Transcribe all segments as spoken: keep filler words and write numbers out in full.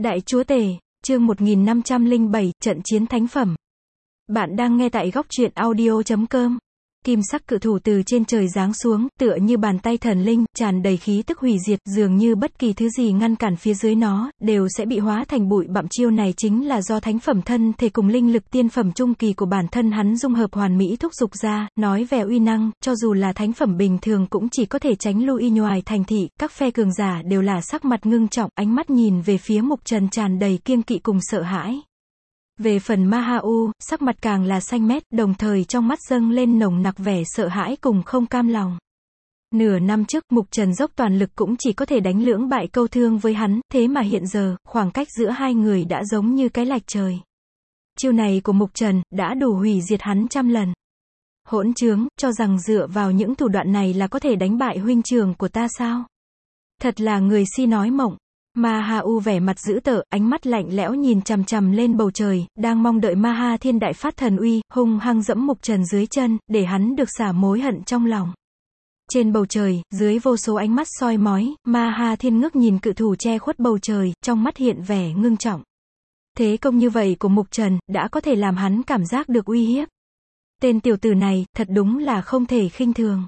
Đại Chúa Tể, chương một nghìn năm trăm lẻ bảy, trận chiến thánh phẩm. Bạn đang nghe tại góc truyện audio chấm com. Kim sắc cự thủ từ trên trời giáng xuống, tựa như bàn tay thần linh, tràn đầy khí tức hủy diệt, dường như bất kỳ thứ gì ngăn cản phía dưới nó, đều sẽ bị hóa thành bụi bặm. Chiêu này chính là do thánh phẩm thân thể cùng linh lực tiên phẩm trung kỳ của bản thân hắn dung hợp hoàn mỹ thúc dục ra, nói về uy năng, cho dù là thánh phẩm bình thường cũng chỉ có thể tránh lui ngoài thành thị. Các phe cường giả đều là sắc mặt ngưng trọng, ánh mắt nhìn về phía Mục Trần tràn đầy kiêng kỵ cùng sợ hãi. Về phần Ma Ha U, sắc mặt càng là xanh mét, đồng thời trong mắt dâng lên nồng nặc vẻ sợ hãi cùng không cam lòng. Nửa năm trước, Mục Trần dốc toàn lực cũng chỉ có thể đánh lưỡng bại câu thương với hắn, thế mà hiện giờ, khoảng cách giữa hai người đã giống như cái lệch trời. Chiêu này của Mục Trần, đã đủ hủy diệt hắn trăm lần. Hỗn trướng, cho rằng dựa vào những thủ đoạn này là có thể đánh bại huynh trưởng của ta sao? Thật là người si nói mộng. Ma Ha U vẻ mặt dữ tợn, ánh mắt lạnh lẽo nhìn chằm chằm lên bầu trời, đang mong đợi Ma Ha Thiên đại phát thần uy, hung hăng dẫm Mục Trần dưới chân, để hắn được xả mối hận trong lòng. Trên bầu trời, dưới vô số ánh mắt soi mói, Ma Ha Thiên ngước nhìn cự thủ che khuất bầu trời, trong mắt hiện vẻ ngưng trọng. Thế công như vậy của Mục Trần, đã có thể làm hắn cảm giác được uy hiếp. Tên tiểu tử này, thật đúng là không thể khinh thường.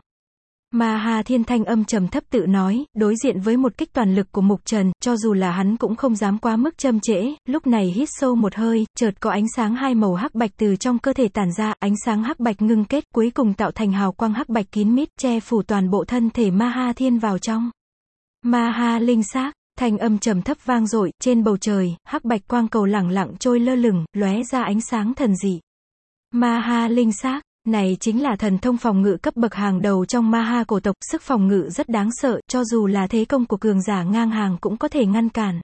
Ma Ha Thiên thanh âm trầm thấp tự nói, đối diện với một kích toàn lực của Mục Trần, cho dù là hắn cũng không dám quá mức châm trễ, lúc này hít sâu một hơi, chợt có ánh sáng hai màu hắc bạch từ trong cơ thể tản ra, ánh sáng hắc bạch ngưng kết, cuối cùng tạo thành hào quang hắc bạch kín mít, che phủ toàn bộ thân thể Ma Ha Thiên vào trong. Ma Ha linh xác, thanh âm trầm thấp vang dội, trên bầu trời, hắc bạch quang cầu lẳng lặng trôi lơ lửng, lóe ra ánh sáng thần dị. Ma Ha linh xác. Này chính là thần thông phòng ngự cấp bậc hàng đầu trong Ma Ha cổ tộc, sức phòng ngự rất đáng sợ, cho dù là thế công của cường giả ngang hàng cũng có thể ngăn cản.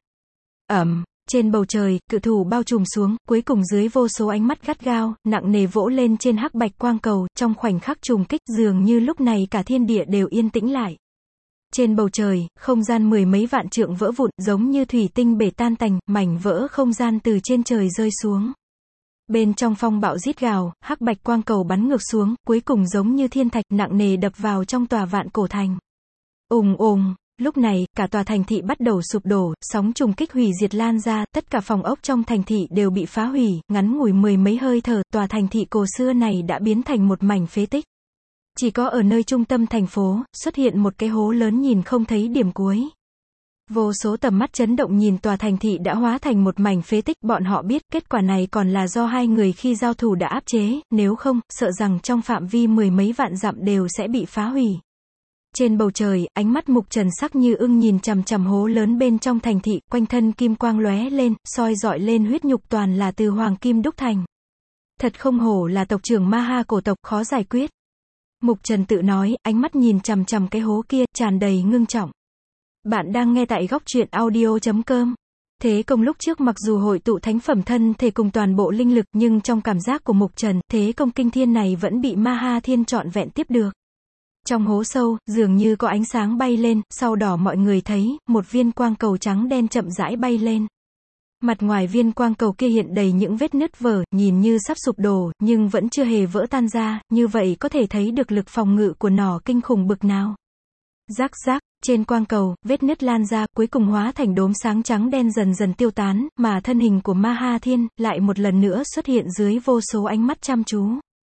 Ầm, trên bầu trời, cự thủ bao trùm xuống, cuối cùng dưới vô số ánh mắt gắt gao, nặng nề vỗ lên trên hắc bạch quang cầu, trong khoảnh khắc trùng kích, dường như lúc này cả thiên địa đều yên tĩnh lại. Trên bầu trời, không gian mười mấy vạn trượng vỡ vụn, giống như thủy tinh bể tan tành, mảnh vỡ không gian từ trên trời rơi xuống. Bên trong phong bạo rít gào, hắc bạch quang cầu bắn ngược xuống, cuối cùng giống như thiên thạch nặng nề đập vào trong tòa vạn cổ thành. Ùng ùng, lúc này, cả tòa thành thị bắt đầu sụp đổ, sóng trùng kích hủy diệt lan ra, tất cả phòng ốc trong thành thị đều bị phá hủy, ngắn ngủi mười mấy hơi thở, tòa thành thị cổ xưa này đã biến thành một mảnh phế tích. Chỉ có ở nơi trung tâm thành phố, xuất hiện một cái hố lớn nhìn không thấy điểm cuối. Vô số tầm mắt chấn động nhìn tòa thành thị đã hóa thành một mảnh phế tích, bọn họ biết, kết quả này còn là do hai người khi giao thủ đã áp chế, nếu không, sợ rằng trong phạm vi mười mấy vạn dặm đều sẽ bị phá hủy. Trên bầu trời, ánh mắt Mục Trần sắc như ưng nhìn chằm chằm hố lớn bên trong thành thị, quanh thân kim quang lóe lên, soi dọi lên huyết nhục toàn là từ hoàng kim đúc thành. Thật không hổ là tộc trưởng Ma Ha cổ tộc, khó giải quyết. Mục Trần tự nói, ánh mắt nhìn chằm chằm cái hố kia, tràn đầy ngưng trọng. Bạn đang nghe tại góc truyện audio chấm com. Thế công lúc trước mặc dù hội tụ thánh phẩm thân thể cùng toàn bộ linh lực, nhưng trong cảm giác của Mục Trần, thế công kinh thiên này vẫn bị Ma Ha Thiên trọn vẹn tiếp được. Trong hố sâu, dường như có ánh sáng bay lên, sau đó mọi người thấy, một viên quang cầu trắng đen chậm rãi bay lên. Mặt ngoài viên quang cầu kia hiện đầy những vết nứt vỡ, nhìn như sắp sụp đổ, nhưng vẫn chưa hề vỡ tan ra, như vậy có thể thấy được lực phòng ngự của nó kinh khủng bực nào. Rắc rắc. Trên quang cầu, vết nứt lan ra, cuối cùng hóa thành đốm sáng trắng đen dần dần tiêu tán, mà thân hình của Ma Ha Thiên, lại một lần nữa xuất hiện dưới vô số ánh mắt chăm chú.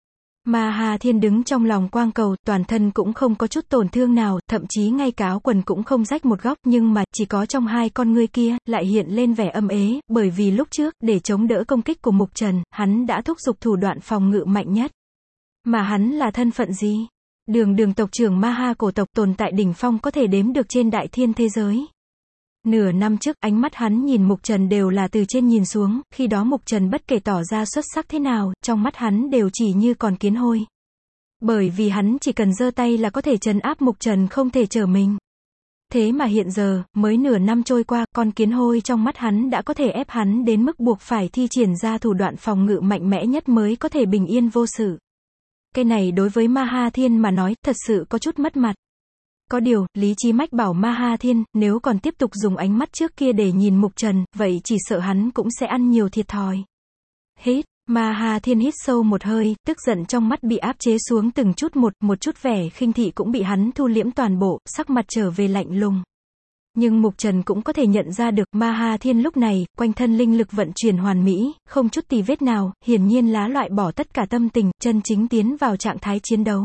Ma Ha Thiên đứng trong lòng quang cầu, toàn thân cũng không có chút tổn thương nào, thậm chí ngay cả áo quần cũng không rách một góc, nhưng mà, chỉ có trong hai con ngươi kia, lại hiện lên vẻ âm ế, bởi vì lúc trước, để chống đỡ công kích của Mục Trần, hắn đã thúc giục thủ đoạn phòng ngự mạnh nhất. Mà hắn là thân phận gì? Đường đường tộc trưởng Ma Ha cổ tộc, tồn tại đỉnh phong có thể đếm được trên đại thiên thế giới. Nửa năm trước, ánh mắt hắn nhìn Mục Trần đều là từ trên nhìn xuống, khi đó Mục Trần bất kể tỏ ra xuất sắc thế nào, trong mắt hắn đều chỉ như con kiến hôi. Bởi vì hắn chỉ cần giơ tay là có thể trấn áp Mục Trần không thể trở mình. Thế mà hiện giờ, mới nửa năm trôi qua, con kiến hôi trong mắt hắn đã có thể ép hắn đến mức buộc phải thi triển ra thủ đoạn phòng ngự mạnh mẽ nhất mới có thể bình yên vô sự. Cái này đối với Ma Ha Thiên mà nói, thật sự có chút mất mặt. Có điều, lý trí mách bảo Ma Ha Thiên, nếu còn tiếp tục dùng ánh mắt trước kia để nhìn Mục Trần, vậy chỉ sợ hắn cũng sẽ ăn nhiều thiệt thòi. Hít, Ma Ha Thiên hít sâu một hơi, tức giận trong mắt bị áp chế xuống từng chút một, một chút vẻ khinh thị cũng bị hắn thu liễm toàn bộ, sắc mặt trở về lạnh lùng. Nhưng Mục Trần cũng có thể nhận ra được, Ma Ha Thiên lúc này, quanh thân linh lực vận chuyển hoàn mỹ, không chút tì vết nào, hiển nhiên lá loại bỏ tất cả tâm tình, chân chính tiến vào trạng thái chiến đấu.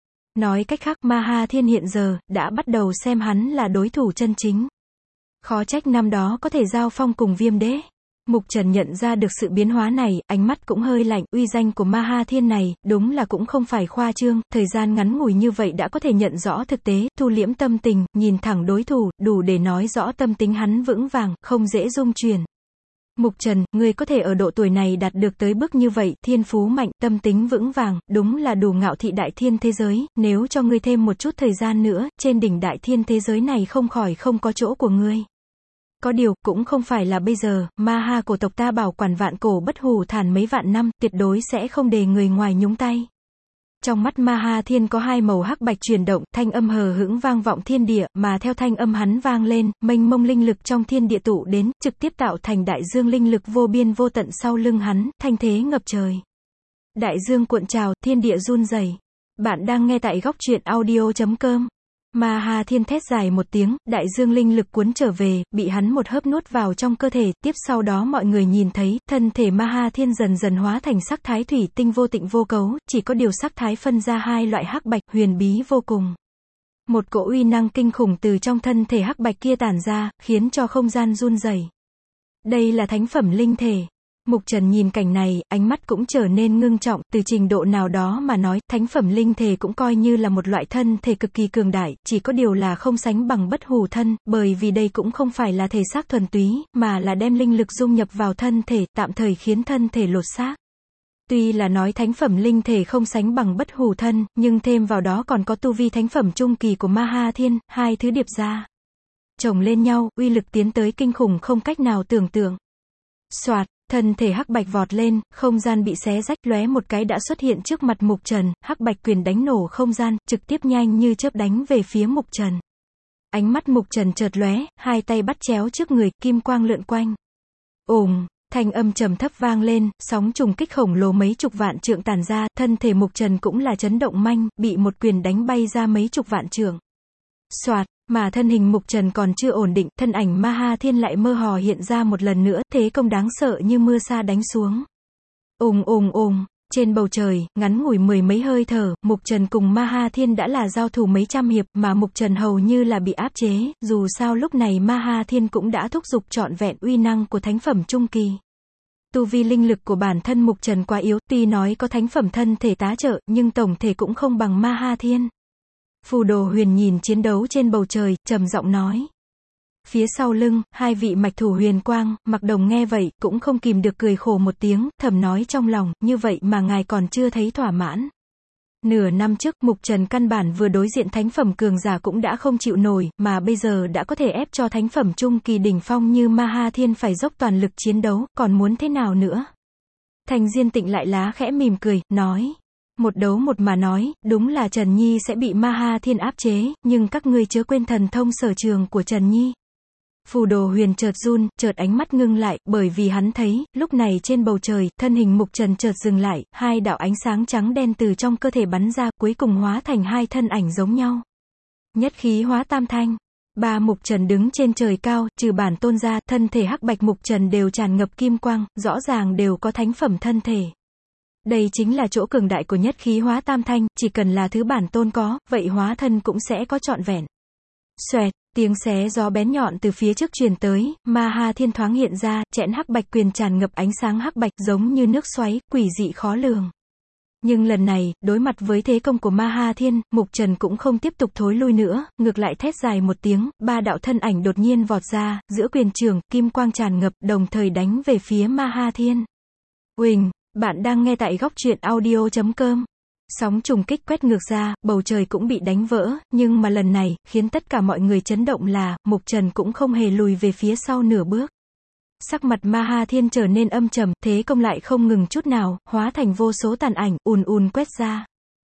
Nói cách khác, Ma Ha Thiên hiện giờ, đã bắt đầu xem hắn là đối thủ chân chính. Khó trách năm đó có thể giao phong cùng Viêm Đế. Mục Trần nhận ra được sự biến hóa này, ánh mắt cũng hơi lạnh, uy danh của Ma Ha Thiên này, đúng là cũng không phải khoa trương, thời gian ngắn ngủi như vậy đã có thể nhận rõ thực tế, thu liễm tâm tình, nhìn thẳng đối thủ, đủ để nói rõ tâm tính hắn vững vàng, không dễ dung chuyển. Mục Trần, ngươi có thể ở độ tuổi này đạt được tới bước như vậy, thiên phú mạnh, tâm tính vững vàng, đúng là đủ ngạo thị đại thiên thế giới, nếu cho ngươi thêm một chút thời gian nữa, trên đỉnh đại thiên thế giới này không khỏi không có chỗ của ngươi. Có điều, cũng không phải là bây giờ, Ma Ha cổ tộc ta bảo quản vạn cổ bất hủ thản mấy vạn năm, tuyệt đối sẽ không để người ngoài nhúng tay. Trong mắt Ma Ha Thiên có hai màu hắc bạch chuyển động, thanh âm hờ hững vang vọng thiên địa, mà theo thanh âm hắn vang lên, mênh mông linh lực trong thiên địa tụ đến, trực tiếp tạo thành đại dương linh lực vô biên vô tận sau lưng hắn, thanh thế ngập trời. Đại dương cuộn trào, thiên địa run rẩy. Bạn đang nghe tại góc truyện audio chấm com. Ma Ha Thiên thét dài một tiếng, đại dương linh lực cuốn trở về, bị hắn một hớp nuốt vào trong cơ thể, tiếp sau đó mọi người nhìn thấy, thân thể Ma Ha Thiên dần dần hóa thành sắc thái thủy tinh vô tịnh vô cấu, chỉ có điều sắc thái phân ra hai loại hắc bạch, huyền bí vô cùng. Một cỗ uy năng kinh khủng từ trong thân thể hắc bạch kia tản ra, khiến cho không gian run rẩy. Đây là thánh phẩm linh thể. Mục Trần nhìn cảnh này, ánh mắt cũng trở nên ngưng trọng, từ trình độ nào đó mà nói, thánh phẩm linh thể cũng coi như là một loại thân thể cực kỳ cường đại, chỉ có điều là không sánh bằng bất hủ thân, bởi vì đây cũng không phải là thể xác thuần túy, mà là đem linh lực dung nhập vào thân thể, tạm thời khiến thân thể lột xác. Tuy là nói thánh phẩm linh thể không sánh bằng bất hủ thân, nhưng thêm vào đó còn có tu vi thánh phẩm trung kỳ của Ma Ha Thiên, hai thứ điệp ra. Chồng lên nhau, uy lực tiến tới kinh khủng không cách nào tưởng tượng. Soạt. Thân thể hắc bạch vọt lên, không gian bị xé rách, lóe một cái đã xuất hiện trước mặt Mục Trần, hắc bạch quyền đánh nổ không gian, trực tiếp nhanh như chớp đánh về phía Mục Trần. Ánh mắt Mục Trần chợt lóe, hai tay bắt chéo trước người, kim quang lượn quanh. Ồm, thanh âm trầm thấp vang lên, sóng trùng kích khổng lồ mấy chục vạn trượng tản ra, thân thể Mục Trần cũng là chấn động manh, bị một quyền đánh bay ra mấy chục vạn trượng. Soạt. Mà thân hình Mục Trần còn chưa ổn định, thân ảnh Ma Ha Thiên lại mơ hồ hiện ra một lần nữa, thế công đáng sợ như mưa sa đánh xuống. Ùng ùng ùng, trên bầu trời, ngắn ngủi mười mấy hơi thở, Mục Trần cùng Ma Ha Thiên đã là giao thủ mấy trăm hiệp, mà Mục Trần hầu như là bị áp chế, dù sao lúc này Ma Ha Thiên cũng đã thúc giục trọn vẹn uy năng của thánh phẩm trung kỳ. Tu vi linh lực của bản thân Mục Trần quá yếu, tuy nói có thánh phẩm thân thể tá trợ, nhưng tổng thể cũng không bằng Ma Ha Thiên. Phù Đồ Huyền nhìn chiến đấu trên bầu trời, trầm giọng nói. Phía sau lưng, hai vị mạch thủ huyền quang, Mặc Đồng nghe vậy, cũng không kìm được cười khổ một tiếng, thầm nói trong lòng, như vậy mà ngài còn chưa thấy thỏa mãn. Nửa năm trước, Mục Trần căn bản vừa đối diện thánh phẩm cường giả cũng đã không chịu nổi, mà bây giờ đã có thể ép cho thánh phẩm trung kỳ đỉnh phong như Ma Ha Thiên phải dốc toàn lực chiến đấu, còn muốn thế nào nữa? Thành Diên Tịnh lại lá khẽ mỉm cười, nói. Một đấu một mà nói, đúng là Trần Nhi sẽ bị Ma Ha Thiên áp chế, nhưng các ngươi chớ quên thần thông sở trường của Trần Nhi. Phù Đồ Huyền chợt run, chợt ánh mắt ngưng lại, bởi vì hắn thấy, lúc này trên bầu trời, thân hình Mục Trần chợt dừng lại, hai đạo ánh sáng trắng đen từ trong cơ thể bắn ra, cuối cùng hóa thành hai thân ảnh giống nhau. Nhất khí hóa tam thanh. Ba Mục Trần đứng trên trời cao, trừ bản tôn ra, thân thể hắc bạch Mục Trần đều tràn ngập kim quang, rõ ràng đều có thánh phẩm thân thể. Đây chính là chỗ cường đại của nhất khí hóa tam thanh, chỉ cần là thứ bản tôn có, vậy hóa thân cũng sẽ có trọn vẹn. Xoẹt, tiếng xé gió bén nhọn từ phía trước truyền tới, Ma Ha Thiên thoáng hiện ra, chẽn hắc bạch quyền tràn ngập ánh sáng hắc bạch giống như nước xoáy, quỷ dị khó lường. Nhưng lần này, đối mặt với thế công của Ma Ha Thiên, Mục Trần cũng không tiếp tục thối lui nữa, ngược lại thét dài một tiếng, ba đạo thân ảnh đột nhiên vọt ra, giữa quyền trường, kim quang tràn ngập, đồng thời đánh về phía Ma Ha Thiên. Uỳnh. Bạn đang nghe tại góc truyện audio chấm com. Sóng trùng kích quét ngược ra, bầu trời cũng bị đánh vỡ, nhưng mà lần này, khiến tất cả mọi người chấn động là, Mục Trần cũng không hề lùi về phía sau nửa bước. Sắc mặt Ma Ha Thiên trở nên âm trầm, thế công lại không ngừng chút nào, hóa thành vô số tàn ảnh, ùn ùn quét ra.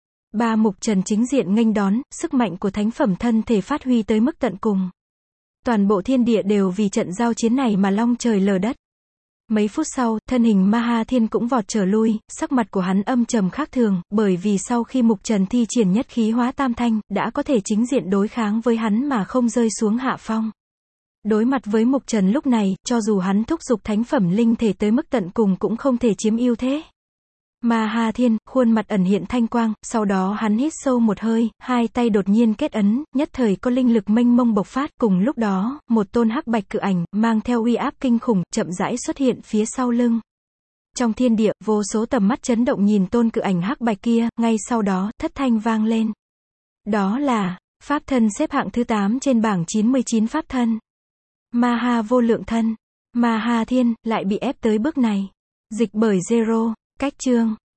Ba Mục Trần chính diện nghênh đón, sức mạnh của thánh phẩm thân thể phát huy tới mức tận cùng. Toàn bộ thiên địa đều vì trận giao chiến này mà long trời lở đất. Mấy phút sau, thân hình Ma Ha Thiên cũng vọt trở lui, sắc mặt của hắn âm trầm khác thường, bởi vì sau khi Mục Trần thi triển nhất khí hóa tam thanh, đã có thể chính diện đối kháng với hắn mà không rơi xuống hạ phong. Đối mặt với Mục Trần lúc này, cho dù hắn thúc giục thánh phẩm linh thể tới mức tận cùng cũng không thể chiếm ưu thế. Ma Ha Thiên, khuôn mặt ẩn hiện thanh quang, sau đó hắn hít sâu một hơi, hai tay đột nhiên kết ấn, nhất thời có linh lực mênh mông bộc phát, cùng lúc đó, một tôn hắc bạch cự ảnh, mang theo uy áp kinh khủng, chậm rãi xuất hiện phía sau lưng. Trong thiên địa, vô số tầm mắt chấn động nhìn tôn cự ảnh hắc bạch kia, ngay sau đó, thất thanh vang lên. Đó là, pháp thân xếp hạng thứ tám trên bảng chín mươi chín pháp thân. Ma Ha vô lượng thân. Ma Ha Thiên, lại bị ép tới bước này. Dịch bởi Zero, cách chương.